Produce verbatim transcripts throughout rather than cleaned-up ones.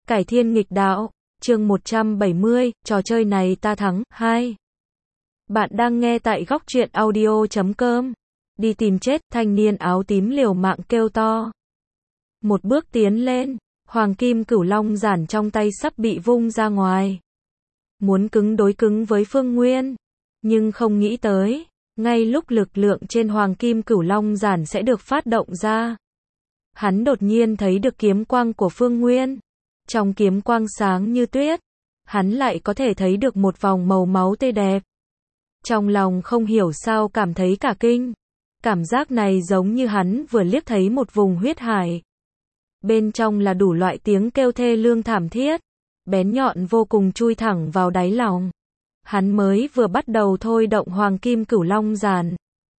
Cải thiên nghịch đạo, chương một trăm bảy mươi, trò chơi này ta thắng, hai. Bạn đang nghe tại góc truyện audio chấm com. Đi tìm chết, thanh niên áo tím liều mạng kêu to. Một bước tiến lên, hoàng kim cửu long giản trong tay sắp bị vung ra ngoài. Muốn cứng đối cứng với Phương Nguyên, nhưng không nghĩ tới, ngay lúc lực lượng trên hoàng kim cửu long giản sẽ được phát động ra. Hắn đột nhiên thấy được kiếm quang của Phương Nguyên. Trong kiếm quang sáng như tuyết, hắn lại có thể thấy được một vòng màu máu tươi đẹp. Trong lòng không hiểu sao cảm thấy cả kinh. Cảm giác này giống như hắn vừa liếc thấy một vùng huyết hải. Bên trong là đủ loại tiếng kêu thê lương thảm thiết, bén nhọn vô cùng chui thẳng vào đáy lòng. Hắn mới vừa bắt đầu thôi động hoàng kim cửu long giản.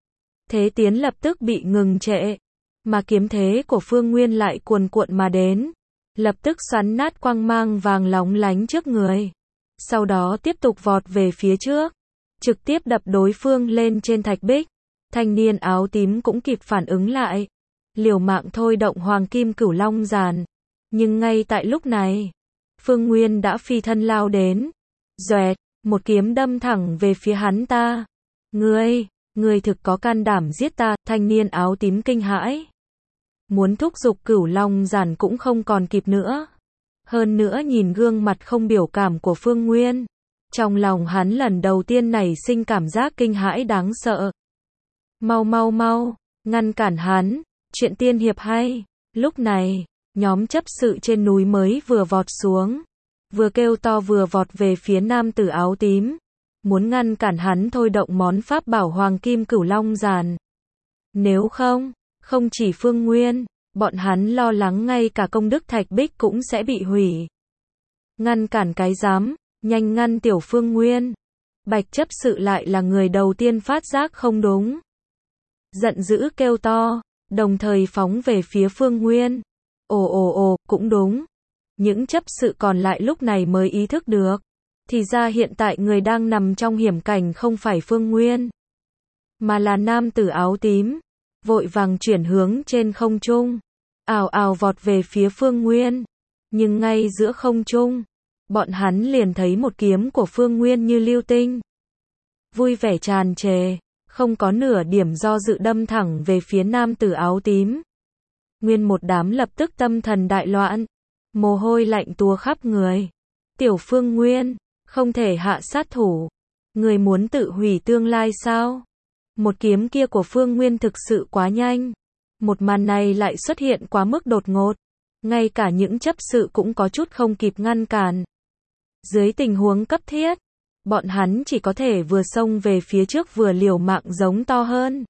Thế tiến lập tức bị ngừng trệ, mà kiếm thế của Phương Nguyên lại cuồn cuộn mà đến. Lập tức xoắn nát quang mang vàng lóng lánh trước người. Sau đó tiếp tục vọt về phía trước, trực tiếp đập đối phương lên trên thạch bích. Thanh niên áo tím cũng kịp phản ứng lại, liều mạng thôi động hoàng kim cửu long giản. Nhưng ngay tại lúc này, Phương Nguyên đã phi thân lao đến. Doẹt, một kiếm đâm thẳng về phía hắn ta. Ngươi, ngươi thực có can đảm giết ta, thanh niên áo tím kinh hãi. Muốn thúc giục cửu long giản cũng không còn kịp nữa. Hơn nữa nhìn gương mặt không biểu cảm của Phương Nguyên, trong lòng hắn lần đầu tiên nảy sinh cảm giác kinh hãi đáng sợ. Mau mau mau, ngăn cản hắn, chuyện tiên hiệp hay. Lúc này, nhóm chấp sự trên núi mới vừa vọt xuống, vừa kêu to vừa vọt về phía nam tử áo tím, muốn ngăn cản hắn thôi động món pháp bảo hoàng kim cửu long giản. Nếu không, không chỉ Phương Nguyên, bọn hắn lo lắng ngay cả công đức thạch bích cũng sẽ bị hủy. Ngăn cản cái dám, nhanh ngăn tiểu Phương Nguyên. Bạch chấp sự lại là người đầu tiên phát giác không đúng. Giận dữ kêu to, đồng thời phóng về phía Phương Nguyên. Ồ ồ ồ, cũng đúng. Những chấp sự còn lại lúc này mới ý thức được. Thì ra hiện tại người đang nằm trong hiểm cảnh không phải Phương Nguyên, mà là nam tử áo tím. Vội vàng chuyển hướng trên không trung, ào ào vọt về phía Phương Nguyên. Nhưng ngay giữa không trung, bọn hắn liền thấy một kiếm của Phương Nguyên như lưu tinh, vui vẻ tràn trề, không có nửa điểm do dự đâm thẳng về phía nam tử áo tím. Nguyên một đám lập tức tâm thần đại loạn, mồ hôi lạnh túa khắp người. Tiểu Phương Nguyên, không thể hạ sát thủ. Người muốn tự hủy tương lai sao? Một kiếm kia của Phương Nguyên thực sự quá nhanh. Một màn này lại xuất hiện quá mức đột ngột. Ngay cả những chấp sự cũng có chút không kịp ngăn cản. Dưới tình huống cấp thiết, bọn hắn chỉ có thể vừa xông về phía trước vừa liều mạng giống to hơn.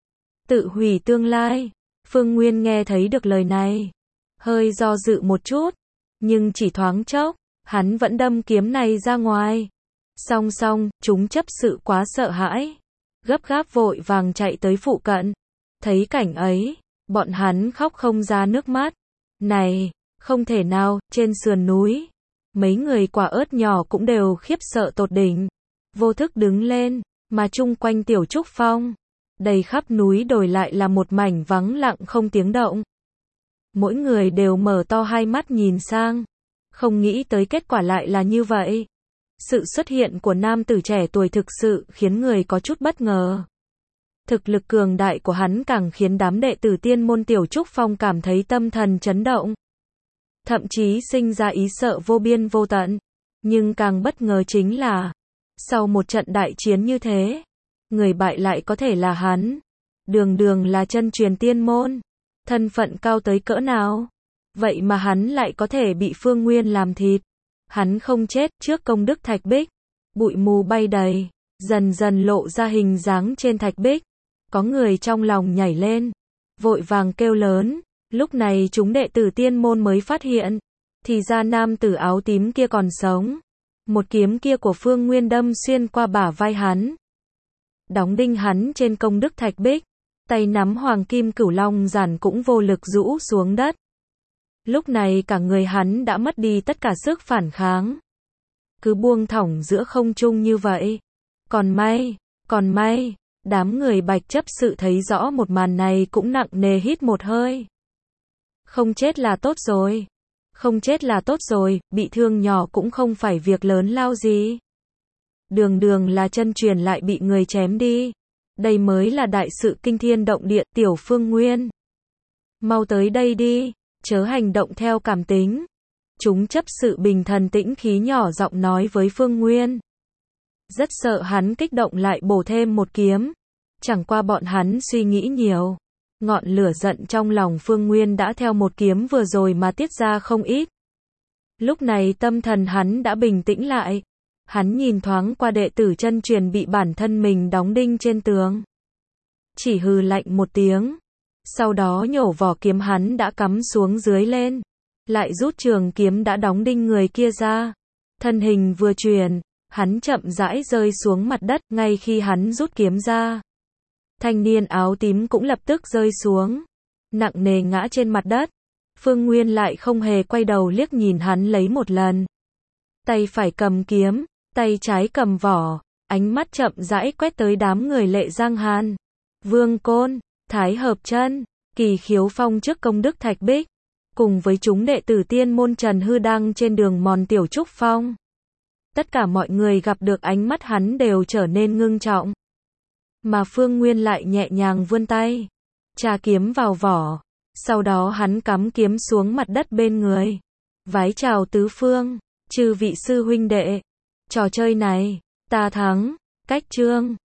Tự hủy tương lai. Phương Nguyên nghe thấy được lời này, hơi do dự một chút, nhưng chỉ thoáng chốc, hắn vẫn đâm kiếm này ra ngoài. Song song, chúng chấp sự quá sợ hãi, gấp gáp vội vàng chạy tới phụ cận. Thấy cảnh ấy, bọn hắn khóc không ra nước mắt. Này, không thể nào, trên sườn núi, mấy người quả ớt nhỏ cũng đều khiếp sợ tột đỉnh, vô thức đứng lên, mà chung quanh tiểu trúc phong, đầy khắp núi đồi lại là một mảnh vắng lặng không tiếng động. Mỗi người đều mở to hai mắt nhìn sang, không nghĩ tới kết quả lại là như vậy. Sự xuất hiện của nam tử trẻ tuổi thực sự khiến người có chút bất ngờ. Thực lực cường đại của hắn càng khiến đám đệ tử tiên môn tiểu trúc phong cảm thấy tâm thần chấn động. Thậm chí sinh ra ý sợ vô biên vô tận. Nhưng càng bất ngờ chính là, sau một trận đại chiến như thế, người bại lại có thể là hắn. Đường đường là chân truyền tiên môn, thân phận cao tới cỡ nào. Vậy mà hắn lại có thể bị Phương Nguyên làm thịt. Hắn không chết trước công đức thạch bích. Bụi mù bay đầy, dần dần lộ ra hình dáng trên thạch bích. Có người trong lòng nhảy lên, vội vàng kêu lớn. Lúc này chúng đệ tử tiên môn mới phát hiện, thì ra nam tử áo tím kia còn sống. Một kiếm kia của Phương Nguyên đâm xuyên qua bả vai hắn, đóng đinh hắn trên công đức thạch bích. Tay nắm hoàng kim cửu long giản cũng vô lực rũ xuống đất. Lúc này cả người hắn đã mất đi tất cả sức phản kháng, cứ buông thõng giữa không trung như vậy. Còn may, còn may, đám người bạch chấp sự thấy rõ một màn này cũng nặng nề hít một hơi. Không chết là tốt rồi. Không chết là tốt rồi, bị thương nhỏ cũng không phải việc lớn lao gì. Đường đường là chân truyền lại bị người chém đi. Đây mới là đại sự kinh thiên động địa, Tiểu Phương Nguyên. Mau tới đây đi, chớ hành động theo cảm tính. Chúng chấp sự bình thần tĩnh khí nhỏ giọng nói với Phương Nguyên. Rất sợ hắn kích động lại bổ thêm một kiếm. Chẳng qua bọn hắn suy nghĩ nhiều. Ngọn lửa giận trong lòng Phương Nguyên đã theo một kiếm vừa rồi mà tiết ra không ít. Lúc này tâm thần hắn đã bình tĩnh lại. Hắn nhìn thoáng qua đệ tử chân truyền bị bản thân mình đóng đinh trên tường. Chỉ hừ lạnh một tiếng. Sau đó nhổ vỏ kiếm hắn đã cắm xuống dưới lên. Lại rút trường kiếm đã đóng đinh người kia ra. Thân hình vừa chuyển, hắn chậm rãi rơi xuống mặt đất ngay khi hắn rút kiếm ra. Thanh niên áo tím cũng lập tức rơi xuống. Nặng nề ngã trên mặt đất. Phương Nguyên lại không hề quay đầu liếc nhìn hắn lấy một lần. Tay phải cầm kiếm, tay trái cầm vỏ, ánh mắt chậm rãi quét tới đám người Lệ Giang Hàn, Vương Côn, Thái Hợp Chân, Kỳ Khiếu Phong trước công đức Thạch Bích, cùng với chúng đệ tử tiên môn Trần Hư đang trên đường mòn Tiểu Trúc Phong. Tất cả mọi người gặp được ánh mắt hắn đều trở nên ngưng trọng. Mà Phương Nguyên lại nhẹ nhàng vươn tay, trà kiếm vào vỏ, sau đó hắn cắm kiếm xuống mặt đất bên người. Vái chào tứ phương, chư vị sư huynh đệ, trò chơi này, ta thắng, cách chương.